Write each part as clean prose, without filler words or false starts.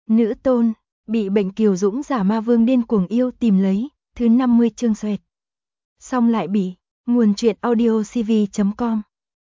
Nữ tôn, bị bệnh kiều dũng giả ma vương điên cuồng yêu tìm lấy, thứ 50 chương xoẹt. Xong lại bị, nguồn truyện audio cv.com.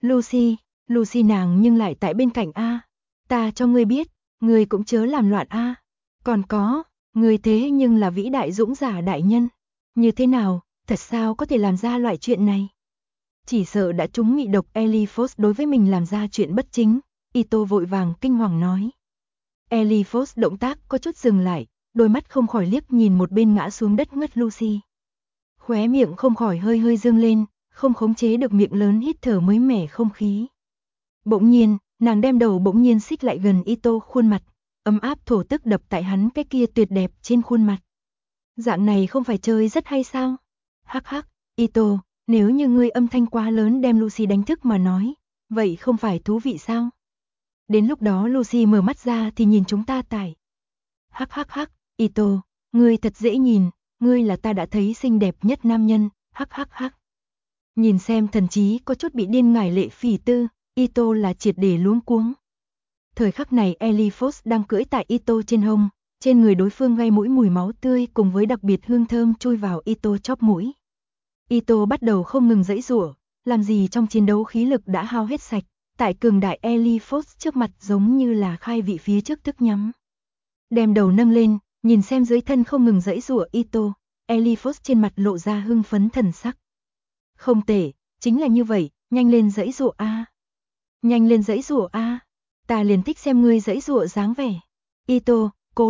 Lucy nàng nhưng lại tại bên cạnh a. Ta cho ngươi biết, ngươi cũng chớ làm loạn a. Còn có, ngươi thế nhưng là vĩ đại dũng giả đại nhân. Như thế nào, thật sao có thể làm ra loại chuyện này? Chỉ sợ đã trúng mị độc Eliphos đối với mình làm ra chuyện bất chính, Ito vội vàng kinh hoàng nói. Eliphos động tác có chút dừng lại, đôi mắt không khỏi liếc nhìn một bên ngã xuống đất ngất Lucy. Khóe miệng không khỏi hơi dương lên, không khống chế được miệng lớn hít thở mới mẻ không khí. Bỗng nhiên, nàng đem đầu bỗng nhiên xích lại gần Ito khuôn mặt, ấm áp thổ tức đập tại hắn cái kia tuyệt đẹp trên khuôn mặt. Dạng này không phải chơi rất hay sao? Hắc hắc, Ito, nếu như ngươi âm thanh quá lớn đem Lucy đánh thức mà nói, vậy không phải thú vị sao? Đến lúc đó Lucy mở mắt ra thì nhìn chúng ta tải. Hắc hắc hắc, Ito, ngươi thật dễ nhìn, ngươi là ta đã thấy xinh đẹp nhất nam nhân, hắc hắc hắc. Nhìn xem thần trí có chút bị điên ngải lệ phỉ tư, Ito là triệt để luống cuống. Thời khắc này Eliphos đang cưỡi tại Ito trên hông, trên người đối phương gây mũi mùi máu tươi cùng với đặc biệt hương thơm chui vào Ito chóp mũi. Ito bắt đầu không ngừng giãy giụa, làm gì trong chiến đấu khí lực đã hao hết sạch, tại cường đại Eliphos trước mặt giống như là khai vị phía trước thức nhắm. Đem đầu nâng lên, nhìn xem dưới thân không ngừng giãy giụa Ito, Eliphos trên mặt lộ ra hưng phấn thần sắc. Không tệ, chính là như vậy, nhanh lên giãy giụa a. Nhanh lên giãy giụa a. Ta liền thích xem ngươi giãy giụa dáng vẻ. Ito,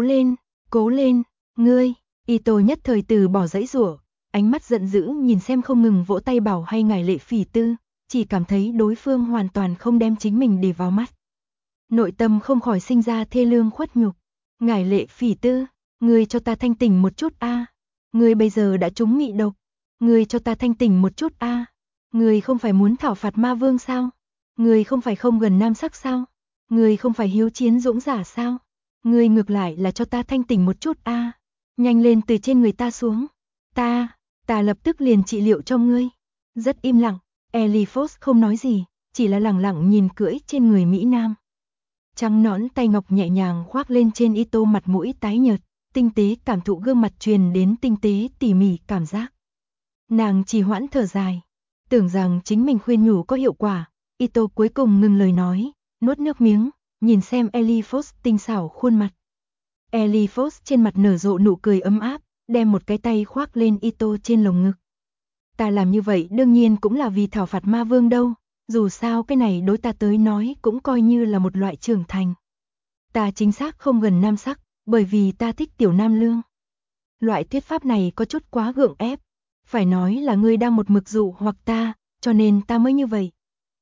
cố lên, ngươi. Ito nhất thời từ bỏ giãy giụa, ánh mắt giận dữ nhìn xem không ngừng vỗ tay bảo hay ngải lệ phỉ tư, chỉ cảm thấy đối phương hoàn toàn không đem chính mình để vào mắt. Nội tâm không khỏi sinh ra thê lương khuất nhục. Ngải lệ phỉ tư, ngươi cho ta thanh tỉnh một chút a. Ngươi bây giờ đã trúng mị độc, ngươi cho ta thanh tỉnh một chút a. Ngươi không phải muốn thảo phạt ma vương sao? Ngươi không phải không gần nam sắc sao? Ngươi không phải hiếu chiến dũng giả sao? Ngươi ngược lại là cho ta thanh tỉnh một chút a. Nhanh lên từ trên người ta xuống. Ta lập tức liền trị liệu cho ngươi. Rất im lặng, Eliphos không nói gì, chỉ là lẳng lặng nhìn cưỡi trên người Mỹ Nam. Trắng nõn tay ngọc nhẹ nhàng khoác lên trên Ito mặt mũi tái nhợt, tinh tế cảm thụ gương mặt truyền đến tinh tế tỉ mỉ cảm giác. Nàng trì hoãn thở dài, tưởng rằng chính mình khuyên nhủ có hiệu quả, Ito cuối cùng ngừng lời nói, nuốt nước miếng, nhìn xem Eliphos tinh xảo khuôn mặt. Eliphos trên mặt nở rộ nụ cười ấm áp, đem một cái tay khoác lên Ito trên lồng ngực. Ta làm như vậy đương nhiên cũng là vì thảo phạt ma vương đâu, dù sao cái này đối ta tới nói cũng coi như là một loại trưởng thành. Ta chính xác không gần nam sắc, bởi vì ta thích tiểu nam lương. Loại thuyết pháp này có chút quá gượng ép, phải nói là ngươi đang một mực dụ hoặc ta, cho nên ta mới như vậy.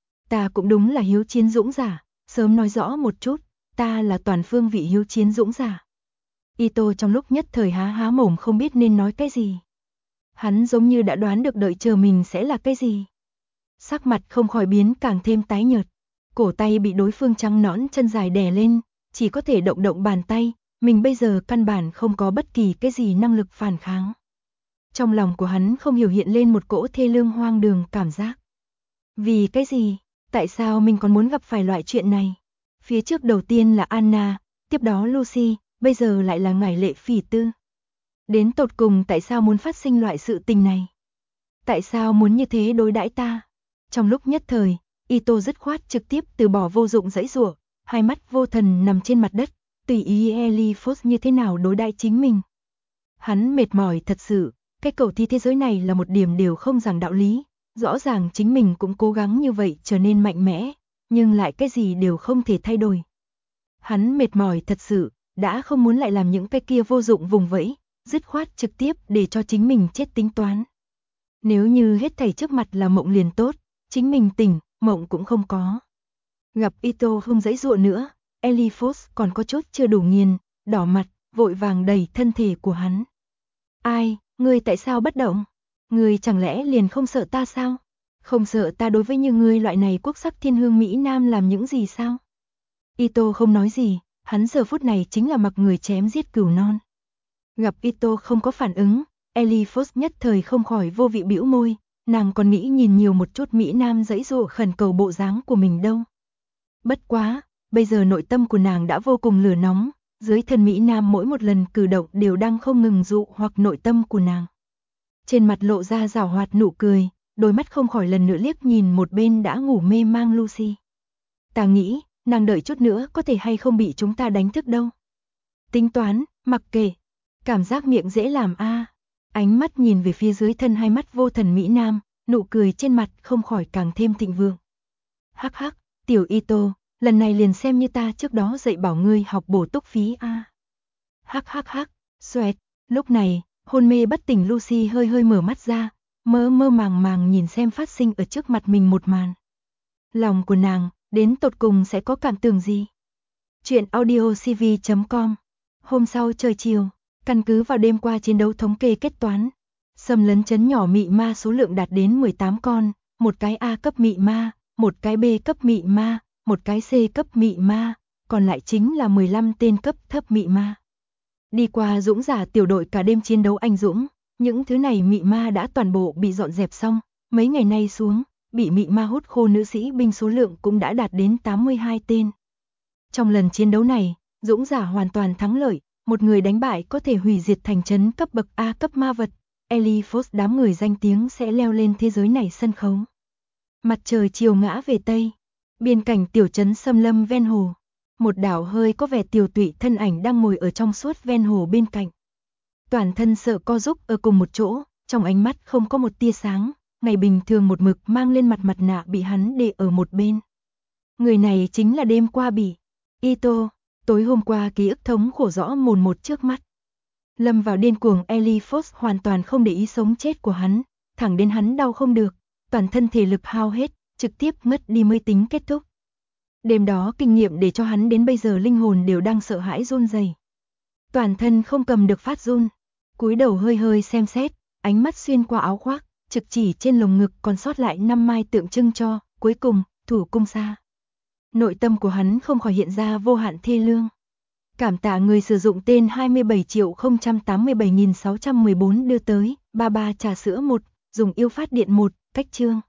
Ta cũng đúng là hiếu chiến dũng giả, sớm nói rõ một chút, ta là toàn phương vị hiếu chiến dũng giả. Ito trong lúc nhất thời há mồm không biết nên nói cái gì. Hắn giống như đã đoán được đợi chờ mình sẽ là cái gì. Sắc mặt không khỏi biến càng thêm tái nhợt, cổ tay bị đối phương trắng nõn chân dài đè lên, chỉ có thể động bàn tay, mình bây giờ căn bản không có bất kỳ cái gì năng lực phản kháng. Trong lòng của hắn không hiểu hiện lên một cỗ thê lương hoang đường cảm giác. Vì cái gì? Tại sao mình còn muốn gặp phải loại chuyện này? Phía trước đầu tiên là Anna, tiếp đó Lucy, bây giờ lại là ngải lệ phỉ tư. Đến tột cùng tại sao muốn phát sinh loại sự tình này? Tại sao muốn như thế đối đãi ta? Trong lúc nhất thời, Ito dứt khoát trực tiếp từ bỏ vô dụng giãy giụa, hai mắt vô thần nằm trên mặt đất, tùy ý Eliphos như thế nào đối đãi chính mình. Hắn mệt mỏi thật sự, cái cầu thi thế giới này là một điểm đều không giảng đạo lý, rõ ràng chính mình cũng cố gắng như vậy trở nên mạnh mẽ, nhưng lại cái gì đều không thể thay đổi. Hắn mệt mỏi thật sự, đã không muốn lại làm những cái kia vô dụng vùng vẫy, dứt khoát trực tiếp để cho chính mình chết tính toán. Nếu như hết thảy trước mặt là mộng liền tốt, chính mình tỉnh, mộng cũng không có. Gặp Ito không giãy giụa nữa, Eliphos còn có chút chưa đủ nghiền, đỏ mặt, vội vàng đẩy thân thể của hắn. Ai, ngươi tại sao bất động? Ngươi chẳng lẽ liền không sợ ta sao? Không sợ ta đối với như ngươi loại này quốc sắc thiên hương Mỹ Nam làm những gì sao? Ito không nói gì, hắn giờ phút này chính là mặc người chém giết cừu non. Gặp Ito không có phản ứng, Eliphos nhất thời không khỏi vô vị bĩu môi, nàng còn nghĩ nhìn nhiều một chút Mỹ Nam giãy giụa khẩn cầu bộ dáng của mình đâu. Bất quá, bây giờ nội tâm của nàng đã vô cùng lửa nóng, Dưới thân Mỹ Nam mỗi một lần cử động đều đang không ngừng dụ hoặc nội tâm của nàng. Trên mặt lộ ra giảo hoạt nụ cười, đôi mắt không khỏi lần nữa liếc nhìn một bên đã ngủ mê mang Lucy. Ta nghĩ, nàng đợi chút nữa có thể hay không bị chúng ta đánh thức đâu. Tính toán, mặc kệ. Cảm giác miệng dễ làm a. Ánh mắt nhìn về phía dưới thân hai mắt vô thần Mỹ Nam, nụ cười trên mặt không khỏi càng thêm thịnh vượng. Hắc hắc, tiểu Ito, lần này liền xem như ta trước đó dạy bảo ngươi học bổ túc phí a. Hắc hắc hắc, xoẹt. Lúc này, hôn mê bất tỉnh Lucy hơi hơi mở mắt ra, mơ mơ màng màng nhìn xem phát sinh ở trước mặt mình một màn. Lòng của nàng, đến tột cùng sẽ có cảm tưởng gì? Chuyện audiocv.com. Hôm sau trời chiều, căn cứ vào đêm qua chiến đấu thống kê kết toán, xâm lấn trấn nhỏ mị ma số lượng đạt đến 18 con, một cái A cấp mị ma, một cái B cấp mị ma, một cái C cấp mị ma, còn lại chính là 15 tên cấp thấp mị ma. Đi qua dũng giả tiểu đội cả đêm chiến đấu anh dũng, những thứ này mị ma đã toàn bộ bị dọn dẹp xong, mấy ngày nay xuống, bị mị ma hút khô nữ sĩ binh số lượng cũng đã đạt đến 82 tên. Trong lần chiến đấu này, dũng giả hoàn toàn thắng lợi, một người đánh bại có thể hủy diệt thành trấn cấp bậc A cấp ma vật, Eliphos đám người danh tiếng sẽ leo lên thế giới này sân khấu. Mặt trời chiều ngã về Tây, biên cảnh tiểu trấn xâm lâm ven hồ. Một đảo hơi có vẻ tiều tụy thân ảnh đang ngồi ở trong suốt ven hồ bên cạnh. Toàn thân sợ co rúm ở cùng một chỗ, trong ánh mắt không có một tia sáng, ngày bình thường một mực mang lên mặt nạ bị hắn để ở một bên. Người này chính là đêm qua bị Ito, tối hôm qua ký ức thống khổ rõ mồn một trước mắt. Lâm vào điên cuồng Eliphos hoàn toàn không để ý sống chết của hắn, thẳng đến hắn đau không được, toàn thân thể lực hao hết, trực tiếp ngất đi mới tính kết thúc. Đêm đó kinh nghiệm để cho hắn đến bây giờ linh hồn đều đang sợ hãi run rẩy. Toàn thân không cầm được phát run, cúi đầu hơi hơi xem xét, ánh mắt xuyên qua áo khoác, trực chỉ trên lồng ngực còn sót lại 5 mai tượng trưng cho, cuối cùng, thủ cung xa. Nội tâm của hắn không khỏi hiện ra vô hạn thê lương. Cảm tạ người sử dụng tên 27.087.614 đưa tới, 33 trà sữa 1, dùng yêu phát điện 1, cách chương.